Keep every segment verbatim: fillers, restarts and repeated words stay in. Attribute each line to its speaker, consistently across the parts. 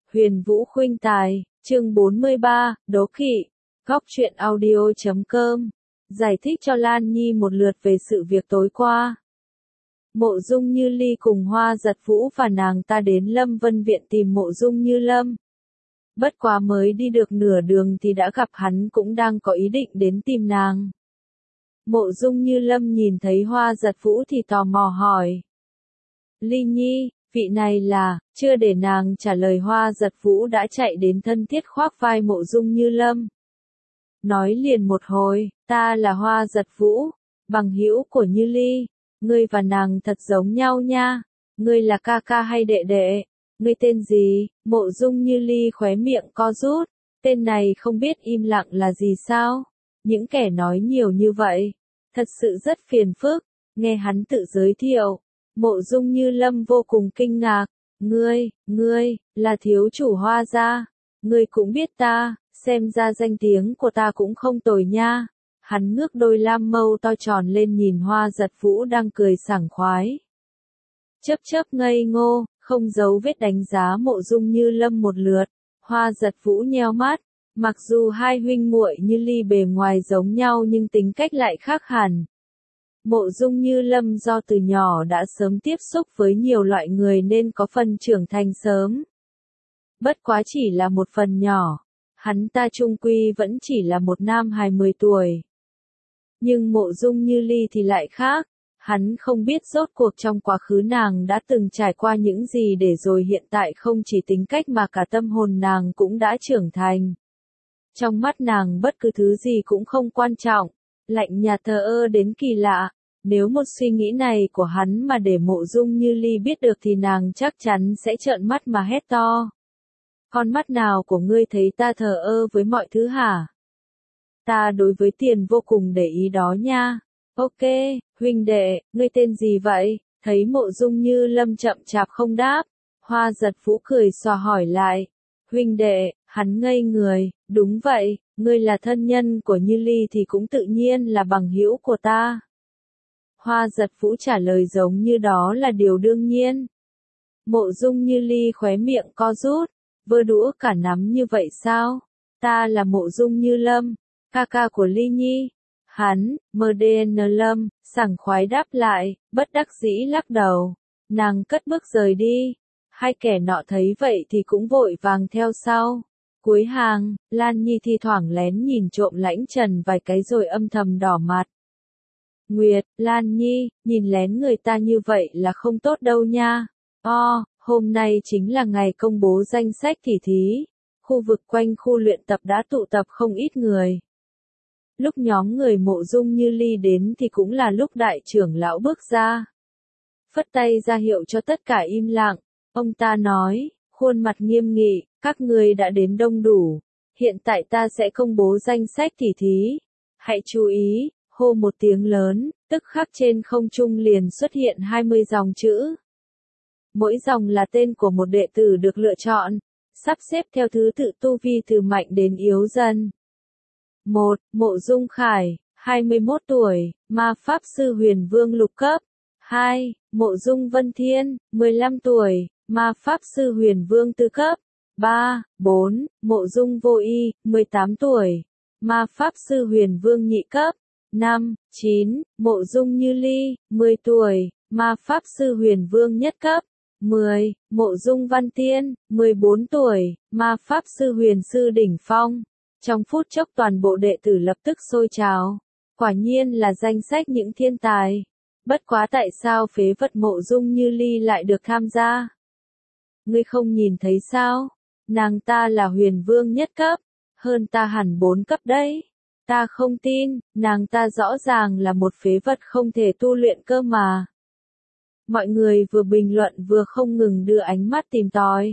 Speaker 1: Huyền Vũ Khuynh Tài, chương bốn mươi ba, Đố Kỵ, Góc truyện audio chấm com, giải thích cho Lan Nhi một lượt về sự việc tối qua. Mộ Dung Như Ly cùng Hoa Giật Vũ và nàng ta đến Lâm Vân Viện tìm Mộ Dung Như Lâm. Bất quá mới đi được nửa đường thì đã gặp hắn cũng đang có ý định đến tìm nàng. Mộ Dung Như Lâm nhìn thấy Hoa Giật Vũ thì tò mò hỏi. Ly Nhi, vị này là, chưa để nàng trả lời Hoa Giật Vũ đã chạy đến thân thiết khoác vai Mộ Dung Như Lâm. Nói liền một hồi, ta là Hoa Giật Vũ, bằng hữu của Như Ly, ngươi và nàng thật giống nhau nha, ngươi là ca ca hay đệ đệ, ngươi tên gì? Mộ Dung Như Ly khóe miệng co rút, tên này không biết im lặng là gì sao? Những kẻ nói nhiều như vậy, thật sự rất phiền phức, nghe hắn tự giới thiệu. Mộ Dung Như Lâm vô cùng kinh ngạc, ngươi, ngươi, là thiếu chủ Hoa gia, ngươi cũng biết ta, xem ra danh tiếng của ta cũng không tồi nha. Hắn ngước đôi lam mâu to tròn lên nhìn Hoa Giật Vũ đang cười sảng khoái. Chớp chớp ngây ngô, không giấu vết đánh giá Mộ Dung Như Lâm một lượt. Hoa Giật Vũ nheo mắt, mặc dù hai huynh muội Như Ly bề ngoài giống nhau nhưng tính cách lại khác hẳn. Mộ Dung Như Lâm do từ nhỏ đã sớm tiếp xúc với nhiều loại người nên có phần trưởng thành sớm. Bất quá chỉ là một phần nhỏ, hắn ta chung quy vẫn chỉ là một nam hài mười tuổi. Nhưng Mộ Dung Như Ly thì lại khác, hắn không biết rốt cuộc trong quá khứ nàng đã từng trải qua những gì để rồi hiện tại không chỉ tính cách mà cả tâm hồn nàng cũng đã trưởng thành. Trong mắt nàng bất cứ thứ gì cũng không quan trọng, lạnh nhạt thờ ơ đến kỳ lạ. Nếu một suy nghĩ này của hắn mà để Mộ Dung Như Ly biết được thì nàng chắc chắn sẽ trợn mắt mà hét to. Con mắt nào của ngươi thấy ta thờ ơ với mọi thứ hả? Ta đối với tiền vô cùng để ý đó nha. Ok, huynh đệ, ngươi tên gì vậy? Thấy Mộ Dung Như Lâm chậm chạp không đáp, Hoa Giật Vũ cười xòa hỏi lại. Huynh đệ, hắn ngây người, đúng vậy, ngươi là thân nhân của Như Ly thì cũng tự nhiên là bằng hữu của ta. Hoa Giật Vũ trả lời giống như đó là điều đương nhiên. Mộ Dung Như Ly khóe miệng co rút, vơ đũa cả nắm như vậy sao? Ta là Mộ Dung Như Lâm, ca ca của Ly Nhi. Hắn, em đê en Lâm, sảng khoái đáp lại, bất đắc dĩ lắc đầu. Nàng cất bước rời đi. Hai kẻ nọ thấy vậy thì cũng vội vàng theo sau. Cuối hàng, Lan Nhi thi thoảng lén nhìn trộm Lãnh Trần vài cái rồi âm thầm đỏ mặt. Nguyệt, Lan Nhi, nhìn lén người ta như vậy là không tốt đâu nha. O, hôm nay chính là ngày công bố danh sách tỷ thí. Khu vực quanh khu luyện tập đã tụ tập không ít người. Lúc nhóm người Mộ Dung Như Ly đến thì cũng là lúc đại trưởng lão bước ra. Phất tay ra hiệu cho tất cả im lặng. Ông ta nói, khuôn mặt nghiêm nghị, các người đã đến đông đủ. Hiện tại ta sẽ công bố danh sách tỷ thí. Hãy chú ý. Hô một tiếng lớn, tức khắc trên không trung liền xuất hiện hai mươi dòng chữ. Mỗi dòng là tên của một đệ tử được lựa chọn, sắp xếp theo thứ tự tu vi từ mạnh đến yếu dần. một. Mộ Dung Khải, hai mươi mốt tuổi, ma pháp sư huyền vương lục cấp. hai. Mộ Dung Vân Thiên, mười lăm tuổi, ma pháp sư huyền vương tứ cấp. ba. bốn. Mộ Dung Vô Y, mười tám tuổi, ma pháp sư huyền vương nhị cấp. năm. chín. Mộ Dung Như Ly, mười tuổi, ma pháp sư huyền vương nhất cấp. mười. Mộ Dung Văn Tiên, mười bốn tuổi, ma pháp sư huyền sư đỉnh phong. Trong phút chốc toàn bộ đệ tử lập tức sôi trào. Quả nhiên là danh sách những thiên tài. Bất quá tại sao phế vật Mộ Dung Như Ly lại được tham gia? Ngươi không nhìn thấy sao? Nàng ta là huyền vương nhất cấp, hơn ta hẳn bốn cấp đấy. Ta không tin, nàng ta rõ ràng là một phế vật không thể tu luyện cơ mà. Mọi người vừa bình luận vừa không ngừng đưa ánh mắt tìm tòi.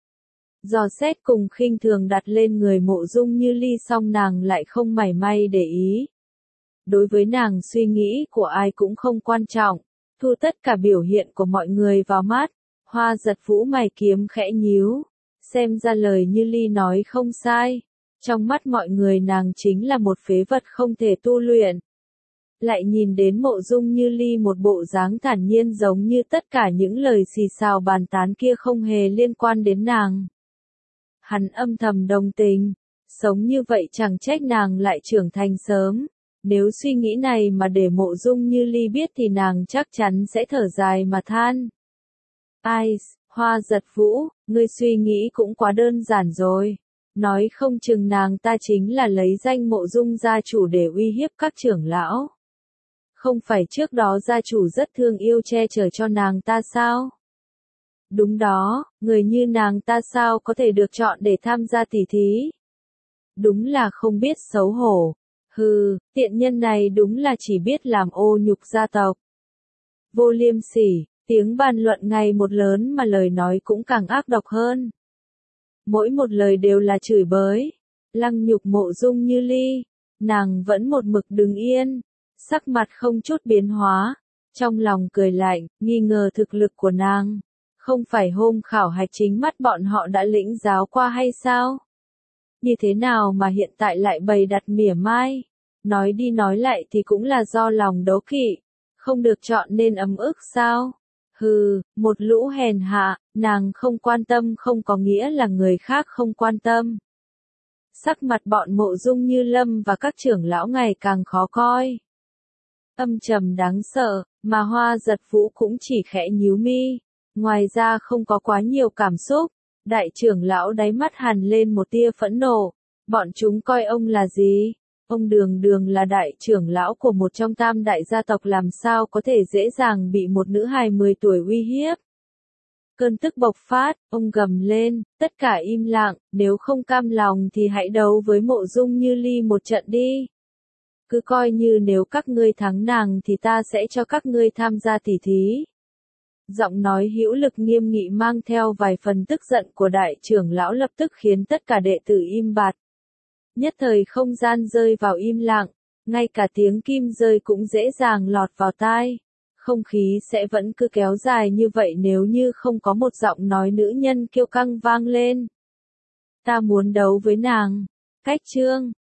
Speaker 1: Dò xét cùng khinh thường đặt lên người Mộ Dung Như Ly song nàng lại không mảy may để ý. Đối với nàng suy nghĩ của ai cũng không quan trọng, thu tất cả biểu hiện của mọi người vào mắt. Hoa Giật Vũ mày kiếm khẽ nhíu, xem ra lời Như Ly nói không sai. Trong mắt mọi người nàng chính là một phế vật không thể tu luyện. Lại nhìn đến Mộ Dung Như Ly một bộ dáng thản nhiên giống như tất cả những lời xì xào bàn tán kia không hề liên quan đến nàng. Hắn âm thầm đồng tình, sống như vậy chẳng trách nàng lại trưởng thành sớm. Nếu suy nghĩ này mà để Mộ Dung Như Ly biết thì nàng chắc chắn sẽ thở dài mà than. Ai, Hoa Giật Vũ, ngươi suy nghĩ cũng quá đơn giản rồi. Nói không chừng nàng ta chính là lấy danh Mộ Dung gia chủ để uy hiếp các trưởng lão. Không phải trước đó gia chủ rất thương yêu che chở cho nàng ta sao? Đúng đó, người như nàng ta sao có thể được chọn để tham gia tỷ thí? Đúng là không biết xấu hổ. Hừ, tiện nhân này đúng là chỉ biết làm ô nhục gia tộc. Vô liêm sỉ, tiếng bàn luận ngày một lớn mà lời nói cũng càng ác độc hơn. Mỗi một lời đều là chửi bới, lăng nhục Mộ Dung Như Ly, nàng vẫn một mực đứng yên, sắc mặt không chút biến hóa, trong lòng cười lạnh, nghi ngờ thực lực của nàng. Không phải hôm khảo hạch chính mắt bọn họ đã lĩnh giáo qua hay sao? Như thế nào mà hiện tại lại bày đặt mỉa mai? Nói đi nói lại thì cũng là do lòng đố kỵ, không được chọn nên ấm ức sao? Hừ, một lũ hèn hạ, nàng không quan tâm không có nghĩa là người khác không quan tâm. Sắc mặt bọn Mộ Dung Như Lâm và các trưởng lão ngày càng khó coi. Âm trầm đáng sợ, mà Hoa Giật Vũ cũng chỉ khẽ nhíu mi. Ngoài ra không có quá nhiều cảm xúc, đại trưởng lão đáy mắt hằn lên một tia phẫn nộ. Bọn chúng coi ông là gì? Ông đường đường là đại trưởng lão của một trong tam đại gia tộc làm sao có thể dễ dàng bị một nữ hài mười tuổi uy hiếp. Cơn tức bộc phát, ông gầm lên, tất cả im lặng, nếu không cam lòng thì hãy đấu với Mộ Dung Như Ly một trận đi. Cứ coi như nếu các ngươi thắng nàng thì ta sẽ cho các ngươi tham gia tỷ thí. Giọng nói hữu lực nghiêm nghị mang theo vài phần tức giận của đại trưởng lão lập tức khiến tất cả đệ tử im bặt. Nhất thời không gian rơi vào im lặng, ngay cả tiếng kim rơi cũng dễ dàng lọt vào tai. Không khí sẽ vẫn cứ kéo dài như vậy nếu như không có một giọng nói nữ nhân kiêu căng vang lên. Ta muốn đấu với nàng. Cách chương